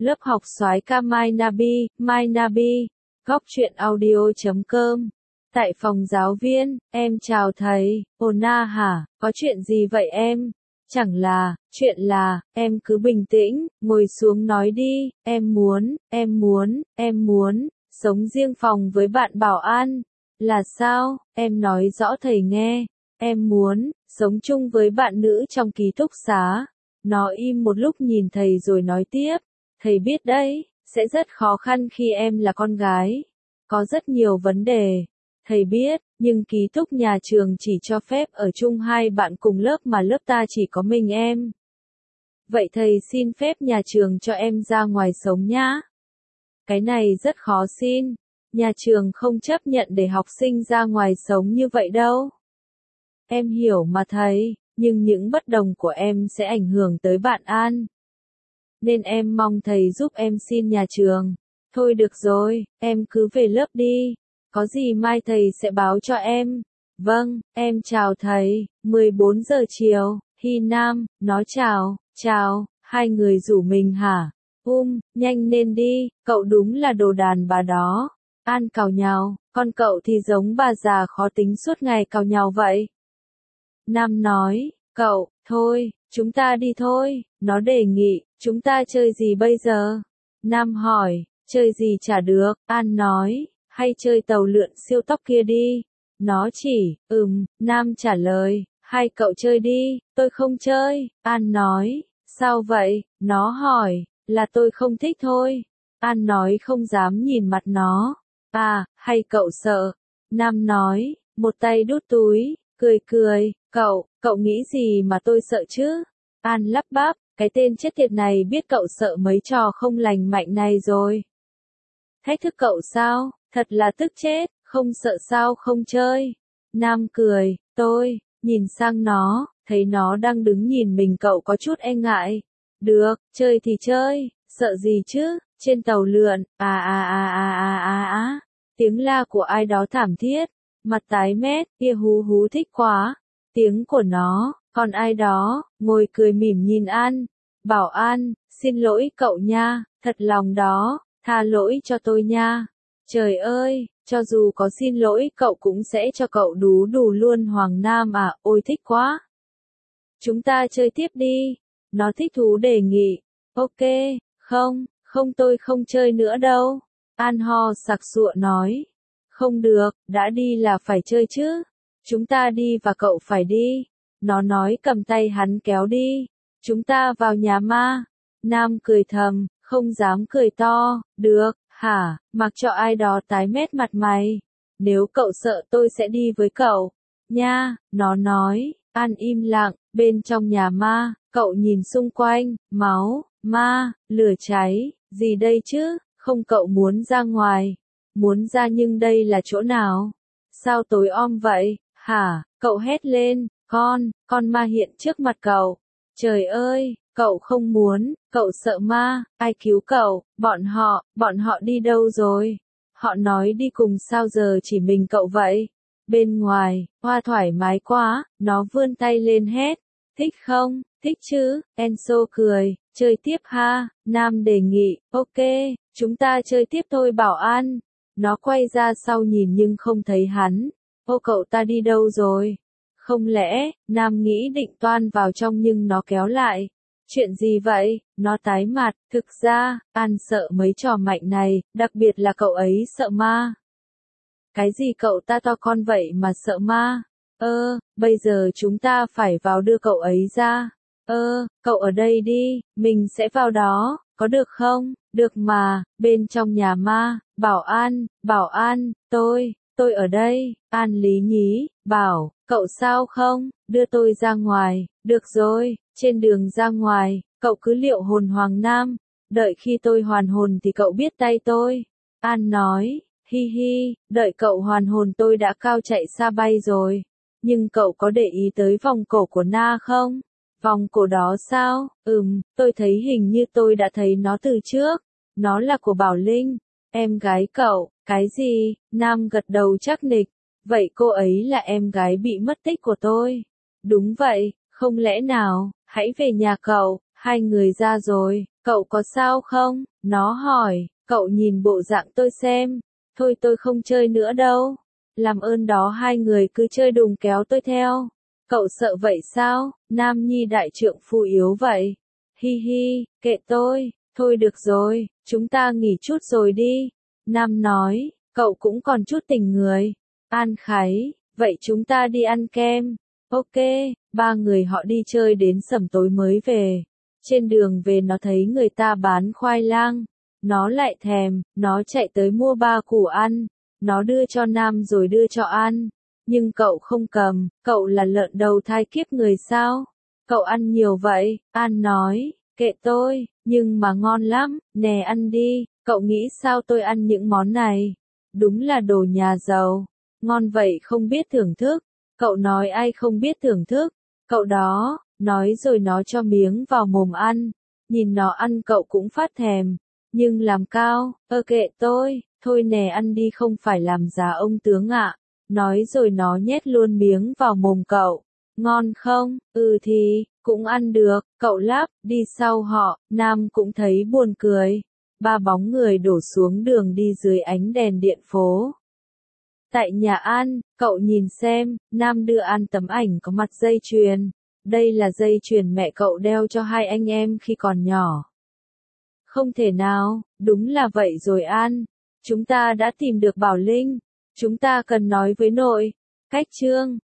Lớp học soái ca Mai Nabi, góc truyện audio.com. Tại phòng giáo viên, em chào thầy. Ồ na hả, có chuyện gì vậy em? Chẳng là, chuyện là, em cứ bình tĩnh, ngồi xuống nói đi, em muốn, sống riêng phòng với bạn bảo an. Là sao, em nói rõ thầy nghe. Em muốn, sống chung với bạn nữ trong ký túc xá. Nó im một lúc nhìn thầy rồi nói tiếp. Thầy biết đấy, sẽ rất khó khăn khi em là con gái. Có rất nhiều vấn đề. Thầy biết, nhưng ký túc nhà trường chỉ cho phép ở chung hai bạn cùng lớp mà lớp ta chỉ có mình em. Vậy thầy xin phép nhà trường cho em ra ngoài sống nhá. Cái này rất khó xin. Nhà trường không chấp nhận để học sinh ra ngoài sống như vậy đâu. Em hiểu mà thầy, nhưng những bất đồng của em sẽ ảnh hưởng tới bạn An. Nên em mong thầy giúp em xin nhà trường. Thôi được rồi, em cứ về lớp đi. Có gì mai thầy sẽ báo cho em. Vâng, em chào thầy. 14 giờ chiều, Hy Nam, nó chào, hai người rủ mình hả? Nhanh lên đi, cậu đúng là đồ đàn bà đó. An càu nhàu, con cậu thì giống bà già khó tính suốt ngày càu nhàu vậy. Nam nói, cậu, thôi, chúng ta đi thôi, nó đề nghị, chúng ta chơi gì bây giờ? Nam hỏi, chơi gì chả được, An nói, hay chơi tàu lượn siêu tốc kia đi. Nó chỉ, Nam trả lời, hai cậu chơi đi, tôi không chơi, An nói, sao vậy, nó hỏi, là tôi không thích thôi. An nói không dám nhìn mặt nó, hay cậu sợ? Nam nói, một tay đút túi, cười, cậu nghĩ gì mà tôi sợ chứ? An lắp bắp, cái tên chết tiệt này biết cậu sợ mấy trò không lành mạnh này rồi. Thách thức cậu sao? Thật là tức chết, không sợ sao không chơi. Nam cười, tôi, nhìn sang nó, thấy nó đang đứng nhìn mình cậu có chút e ngại. Được, chơi thì chơi, sợ gì chứ, trên tàu lượn, tiếng la của ai đó thảm thiết, mặt tái mét, kia hú thích quá. Tiếng của nó, còn ai đó, ngồi cười mỉm nhìn An. Bảo An, xin lỗi cậu nha, thật lòng đó, tha lỗi cho tôi nha. Trời ơi, cho dù có xin lỗi cậu cũng sẽ cho cậu đú đù luôn Hoàng Nam à, ôi thích quá. Chúng ta chơi tiếp đi. Nó thích thú đề nghị. Ok, không tôi không chơi nữa đâu. An ho sặc sụa nói. Không được, đã đi là phải chơi chứ. Chúng ta đi và cậu phải đi. Nó nói cầm tay hắn kéo đi. Chúng ta vào nhà ma. Nam cười thầm, không dám cười to. Được, hả, mặc cho ai đó tái mét mặt mày. Nếu cậu sợ tôi sẽ đi với cậu. Nha, nó nói. An im lặng, bên trong nhà ma, cậu nhìn xung quanh, máu, ma, lửa cháy, gì đây chứ, không cậu muốn ra ngoài. Muốn ra nhưng đây là chỗ nào? Sao tối om vậy, hả, cậu hét lên, con ma hiện trước mặt cậu. Trời ơi, cậu không muốn, cậu sợ ma, ai cứu cậu, bọn họ đi đâu rồi? Họ nói đi cùng sao giờ chỉ mình cậu vậy? Bên ngoài, hoa thoải mái quá, nó vươn tay lên hét. Thích không? Thích chứ, Enzo cười, chơi tiếp ha, Nam đề nghị, ok, chúng ta chơi tiếp thôi Bảo An. Nó quay ra sau nhìn nhưng không thấy hắn. Ô cậu ta đi đâu rồi? Không lẽ, Nam nghĩ định toan vào trong nhưng nó kéo lại. Chuyện gì vậy? Nó tái mặt, thực ra, An sợ mấy trò mạnh này, đặc biệt là cậu ấy sợ ma. Cái gì cậu ta to con vậy mà sợ ma? Bây giờ chúng ta phải vào đưa cậu ấy ra. Cậu ở đây đi, mình sẽ vào đó, có được không? Được mà, bên trong nhà ma, Bảo An, tôi ở đây, An lý nhí, bảo, cậu sao không, đưa tôi ra ngoài, được rồi, trên đường ra ngoài, cậu cứ liệu hồn Hoàng Nam, đợi khi tôi hoàn hồn thì cậu biết tay tôi. An nói, hi, đợi cậu hoàn hồn tôi đã cao chạy xa bay rồi. Nhưng cậu có để ý tới vòng cổ của Na không? Vòng cổ đó sao? Tôi thấy hình như tôi đã thấy nó từ trước. Nó là của Bảo Linh, em gái cậu. Cái gì? Nam gật đầu chắc nịch. Vậy cô ấy là em gái bị mất tích của tôi. Đúng vậy, không lẽ nào, hãy về nhà cậu, hai người ra rồi. Cậu có sao không? Nó hỏi, cậu nhìn bộ dạng tôi xem. Thôi tôi không chơi nữa đâu. Làm ơn đó hai người cứ chơi đùng kéo tôi theo. Cậu sợ vậy sao? Nam Nhi đại trượng phu yếu vậy. Hi hi, kệ tôi. Thôi được rồi, chúng ta nghỉ chút rồi đi. Nam nói, cậu cũng còn chút tình người. An khái, vậy chúng ta đi ăn kem. Ok, ba người họ đi chơi đến sẩm tối mới về. Trên đường về nó thấy người ta bán khoai lang. Nó lại thèm, nó chạy tới mua ba củ ăn. Nó đưa cho Nam rồi đưa cho An. Nhưng cậu không cầm, cậu là lợn đầu thai kiếp người sao? Cậu ăn nhiều vậy, An nói, kệ tôi, nhưng mà ngon lắm, nè ăn đi, cậu nghĩ sao tôi ăn những món này? Đúng là đồ nhà giàu, ngon vậy không biết thưởng thức, cậu nói ai không biết thưởng thức, cậu đó, nói rồi nó cho miếng vào mồm ăn, nhìn nó ăn cậu cũng phát thèm, nhưng làm cao, kệ tôi, thôi nè ăn đi không phải làm già ông tướng ạ, nói rồi nó nhét luôn miếng vào mồm cậu. Ngon không? Ừ thì, cũng ăn được, cậu lắp, đi sau họ, Nam cũng thấy buồn cười. Ba bóng người đổ xuống đường đi dưới ánh đèn điện phố. Tại nhà An, cậu nhìn xem, Nam đưa An tấm ảnh có mặt dây chuyền. Đây là dây chuyền mẹ cậu đeo cho hai anh em khi còn nhỏ. Không thể nào, đúng là vậy rồi An. Chúng ta đã tìm được Bảo Linh. Chúng ta cần nói với nội. Cách chương